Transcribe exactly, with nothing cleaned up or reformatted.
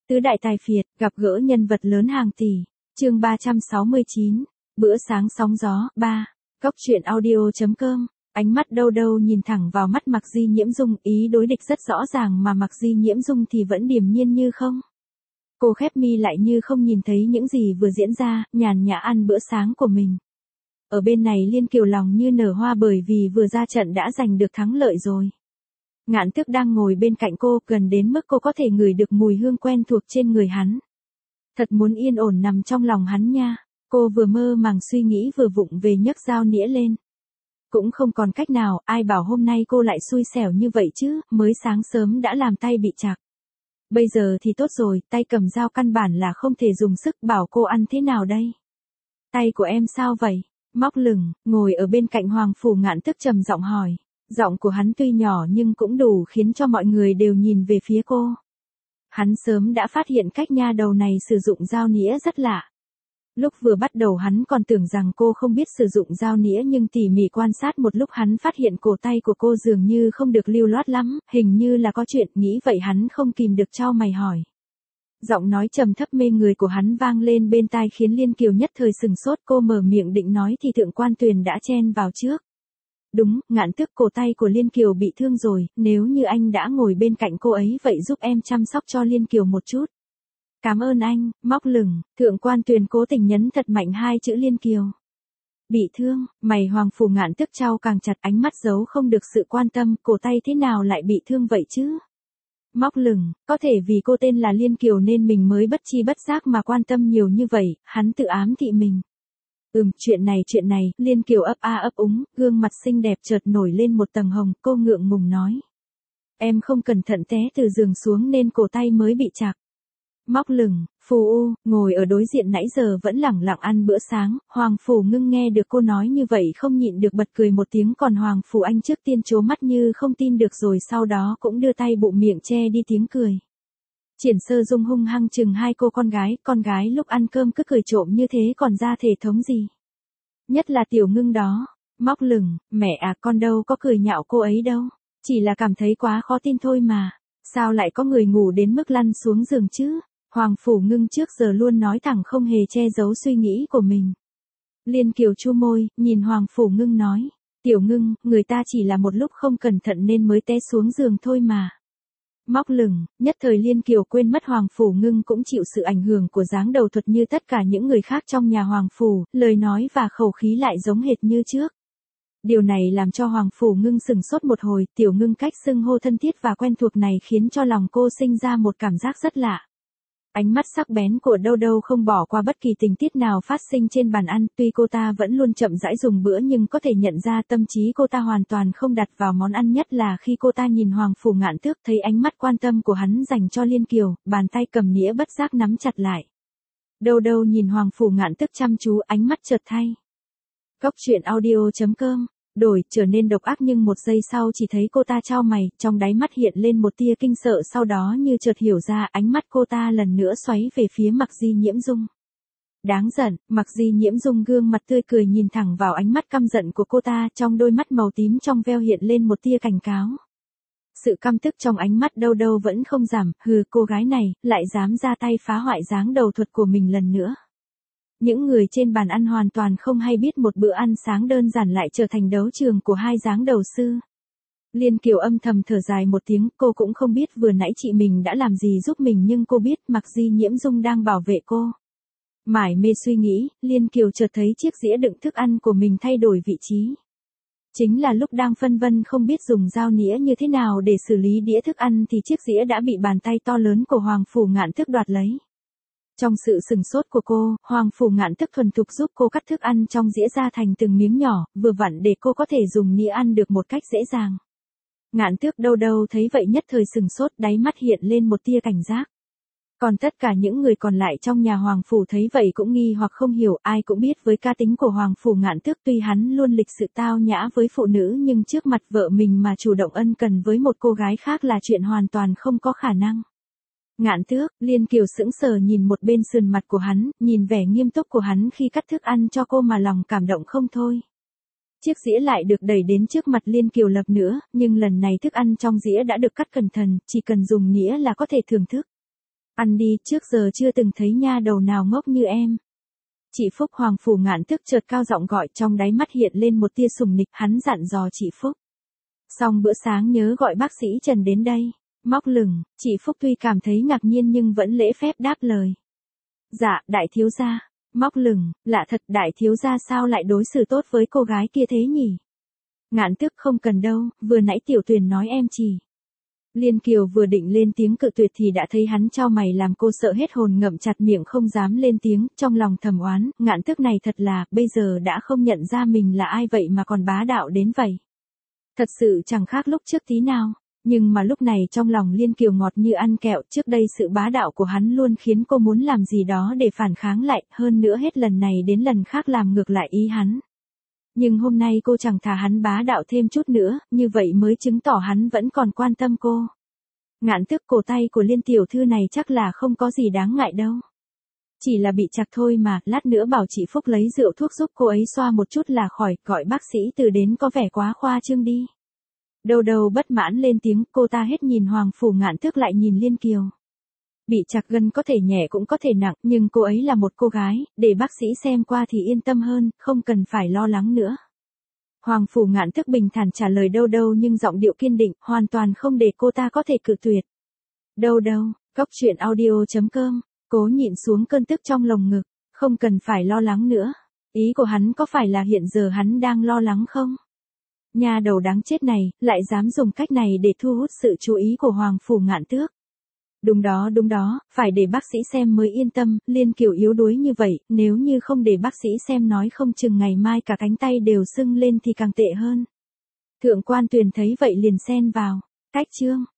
Tứ đại tài phiệt, gặp gỡ nhân vật lớn hàng tỷ. Chương ba trăm sáu mươi chín, bữa sáng sóng gió, ba. Cốc truyện audio chấm com. Ánh mắt đâu đâu nhìn thẳng vào mắt Mạc Di Nhiễm Dung, ý đối địch rất rõ ràng mà Mạc Di Nhiễm Dung thì vẫn điềm nhiên như không. Cô khép mi lại như không nhìn thấy những gì vừa diễn ra, nhàn nhã ăn bữa sáng của mình. Ở bên này Liên Kiều lòng như nở hoa bởi vì vừa ra trận đã giành được thắng lợi rồi. Ngạn Tước đang ngồi bên cạnh cô, gần đến mức cô có thể ngửi được mùi hương quen thuộc trên người hắn. Thật muốn yên ổn nằm trong lòng hắn nha. Cô vừa mơ màng suy nghĩ vừa vụng về nhấc dao nĩa lên. Cũng không còn cách nào, ai bảo hôm nay cô lại xui xẻo như vậy chứ, mới sáng sớm đã làm tay bị chạc. Bây giờ thì tốt rồi, tay cầm dao căn bản là không thể dùng sức, bảo cô ăn thế nào đây? Tay của em sao vậy? Móc lửng, ngồi ở bên cạnh Hoàng Phủ Ngạn Tước trầm giọng hỏi. Giọng của hắn tuy nhỏ nhưng cũng đủ khiến cho mọi người đều nhìn về phía cô. Hắn sớm đã phát hiện cách nha đầu này sử dụng dao nĩa rất lạ. Lúc vừa bắt đầu hắn còn tưởng rằng cô không biết sử dụng dao nĩa, nhưng tỉ mỉ quan sát một lúc hắn phát hiện cổ tay của cô dường như không được lưu loát lắm, hình như là có chuyện, nghĩ vậy hắn không kìm được chau mày hỏi. Giọng nói trầm thấp mê người của hắn vang lên bên tai khiến Liên Kiều nhất thời sừng sốt, cô mở miệng định nói thì Thượng Quan Tuyền đã chen vào trước. Đúng, Ngạn Tước, cổ tay của Liên Kiều bị thương rồi, nếu như anh đã ngồi bên cạnh cô ấy vậy giúp em chăm sóc cho Liên Kiều một chút. Cảm ơn anh. Móc lửng, Thượng Quan Tuyền cố tình nhấn thật mạnh hai chữ Liên Kiều. Bị thương, mày Hoàng Phủ Ngạn Tước trao càng chặt, ánh mắt giấu không được sự quan tâm, cổ tay thế nào lại bị thương vậy chứ? Móc lửng, có thể vì cô tên là Liên Kiều nên mình mới bất chi bất giác mà quan tâm nhiều như vậy, hắn tự ám thị mình. Ừm, chuyện này chuyện này, Liên Kiều ấp a ấp úng, gương mặt xinh đẹp chợt nổi lên một tầng hồng, cô ngượng ngùng nói. Em không cẩn thận té từ giường xuống nên cổ tay mới bị chạc. Móc lửng, Phù U, ngồi ở đối diện nãy giờ vẫn lẳng lặng ăn bữa sáng, Hoàng Phủ Ngưng nghe được cô nói như vậy không nhịn được bật cười một tiếng, còn Hoàng Phủ Anh trước tiên trố mắt như không tin được rồi sau đó cũng đưa tay bụng miệng che đi tiếng cười. Triển Sơ Dung hung hăng chừng hai cô con gái, con gái lúc ăn cơm cứ cười trộm như thế còn ra thể thống gì. Nhất là Tiểu Ngưng đó. Móc lửng, mẹ à, con đâu có cười nhạo cô ấy đâu. Chỉ là cảm thấy quá khó tin thôi mà. Sao lại có người ngủ đến mức lăn xuống giường chứ? Hoàng Phủ Ngưng trước giờ luôn nói thẳng không hề che giấu suy nghĩ của mình. Liên Kiều chu môi, nhìn Hoàng Phủ Ngưng nói. Tiểu Ngưng, người ta chỉ là một lúc không cẩn thận nên mới té xuống giường thôi mà. Móc lửng, nhất thời Liên Kiều quên mất Hoàng Phủ Ngưng cũng chịu sự ảnh hưởng của dáng đầu thuật như tất cả những người khác trong nhà Hoàng Phủ, lời nói và khẩu khí lại giống hệt như trước. Điều này làm cho Hoàng Phủ Ngưng sừng sốt một hồi, Tiểu Ngưng cách xưng hô thân thiết và quen thuộc này khiến cho lòng cô sinh ra một cảm giác rất lạ. Ánh mắt sắc bén của Đâu Đâu không bỏ qua bất kỳ tình tiết nào phát sinh trên bàn ăn, tuy cô ta vẫn luôn chậm rãi dùng bữa nhưng có thể nhận ra tâm trí cô ta hoàn toàn không đặt vào món ăn, nhất là khi cô ta nhìn Hoàng Phủ Ngạn Tước, thấy ánh mắt quan tâm của hắn dành cho Liên Kiều, bàn tay cầm nĩa bất giác nắm chặt lại. Đâu Đâu nhìn Hoàng Phủ Ngạn Tước chăm chú, ánh mắt chợt thay. Cốc truyện audio chấm com. Đổi, trở nên độc ác, nhưng một giây sau chỉ thấy cô ta chau mày, trong đáy mắt hiện lên một tia kinh sợ, sau đó như chợt hiểu ra, ánh mắt cô ta lần nữa xoáy về phía Mạc Di Nhiễm Dung. Đáng giận, Mạc Di Nhiễm Dung gương mặt tươi cười nhìn thẳng vào ánh mắt căm giận của cô ta, trong đôi mắt màu tím trong veo hiện lên một tia cảnh cáo. Sự căm tức trong ánh mắt Đâu Đâu vẫn không giảm, hừ, cô gái này, lại dám ra tay phá hoại dáng đầu thuật của mình lần nữa. Những người trên bàn ăn hoàn toàn không hay biết một bữa ăn sáng đơn giản lại trở thành đấu trường của hai dáng đầu sư. Liên Kiều âm thầm thở dài một tiếng, cô cũng không biết vừa nãy chị mình đã làm gì giúp mình, nhưng cô biết Mạc Di Nhiễm Dung đang bảo vệ cô. Mải mê suy nghĩ, Liên Kiều chợt thấy chiếc dĩa đựng thức ăn của mình thay đổi vị trí. Chính là lúc đang phân vân không biết dùng dao nĩa như thế nào để xử lý đĩa thức ăn thì chiếc dĩa đã bị bàn tay to lớn của Hoàng Phủ Ngạn Tước đoạt lấy. Trong sự sừng sốt của cô, Hoàng Phủ Ngạn Tước thuần thục giúp cô cắt thức ăn trong dĩa ra thành từng miếng nhỏ, vừa vặn để cô có thể dùng nĩa ăn được một cách dễ dàng. Ngạn Tước Đâu Đâu thấy vậy nhất thời sừng sốt, đáy mắt hiện lên một tia cảnh giác. Còn tất cả những người còn lại trong nhà Hoàng Phủ thấy vậy cũng nghi hoặc không hiểu, ai cũng biết với cá tính của Hoàng Phủ Ngạn Tước, tuy hắn luôn lịch sự tao nhã với phụ nữ nhưng trước mặt vợ mình mà chủ động ân cần với một cô gái khác là chuyện hoàn toàn không có khả năng. Ngạn Tước, Liên Kiều sững sờ nhìn một bên sườn mặt của hắn, nhìn vẻ nghiêm túc của hắn khi cắt thức ăn cho cô mà lòng cảm động không thôi. Chiếc dĩa lại được đẩy đến trước mặt Liên Kiều lập nữa, nhưng lần này thức ăn trong dĩa đã được cắt cẩn thận, chỉ cần dùng nĩa là có thể thưởng thức. Ăn đi, trước giờ chưa từng thấy nha đầu nào ngốc như em. Chị Phúc. Hoàng Phủ Ngạn Tước chợt cao giọng gọi, trong đáy mắt hiện lên một tia sùng nịch, hắn dặn dò chị Phúc. Xong bữa sáng nhớ gọi bác sĩ Trần đến đây. Móc lửng, chị Phúc tuy cảm thấy ngạc nhiên nhưng vẫn lễ phép đáp lời. Dạ, đại thiếu gia. Móc lửng, lạ thật, đại thiếu gia sao lại đối xử tốt với cô gái kia thế nhỉ? Ngạn Tước không cần đâu, vừa nãy Tiểu Tuyền nói em chỉ. Liên Kiều vừa định lên tiếng cự tuyệt thì đã thấy hắn chau mày làm cô sợ hết hồn, ngậm chặt miệng không dám lên tiếng, trong lòng thầm oán, Ngạn Tước này thật là, bây giờ đã không nhận ra mình là ai vậy mà còn bá đạo đến vậy. Thật sự chẳng khác lúc trước tí nào, nhưng mà lúc này trong lòng Liên Kiều ngọt như ăn kẹo, trước đây sự bá đạo của hắn luôn khiến cô muốn làm gì đó để phản kháng lại, hơn nữa hết lần này đến lần khác làm ngược lại ý hắn. Nhưng hôm nay cô chẳng thà hắn bá đạo thêm chút nữa, như vậy mới chứng tỏ hắn vẫn còn quan tâm cô. Ngạn Tước, cổ tay của Liên tiểu thư này chắc là không có gì đáng ngại đâu. Chỉ là bị chặt thôi mà, lát nữa bảo chị Phúc lấy rượu thuốc giúp cô ấy xoa một chút là khỏi, gọi bác sĩ từ đến có vẻ quá khoa trương đi. Đầu đầu bất mãn lên tiếng, cô ta hết nhìn Hoàng Phủ Ngạn Tước lại nhìn Liên Kiều. Bị chặt gân có thể nhẹ cũng có thể nặng, nhưng cô ấy là một cô gái, để bác sĩ xem qua thì yên tâm hơn, không cần phải lo lắng nữa. Hoàng Phủ Ngạn Tước bình thản trả lời đâu đâu nhưng giọng điệu kiên định, hoàn toàn không để cô ta có thể cự tuyệt. Đâu đâu, cóc truyện audio chấm com, cố nhịn xuống cơn tức trong lồng ngực, không cần phải lo lắng nữa. Ý của hắn có phải là hiện giờ hắn đang lo lắng không? Nhà đầu đáng chết này, lại dám dùng cách này để thu hút sự chú ý của Hoàng Phủ Ngạn Tước. Đúng đó đúng đó, phải để bác sĩ xem mới yên tâm, Liên Kiều yếu đuối như vậy, nếu như không để bác sĩ xem nói không chừng ngày mai cả cánh tay đều sưng lên thì càng tệ hơn. Thượng quan Tuyền thấy vậy liền xen vào, cách chương.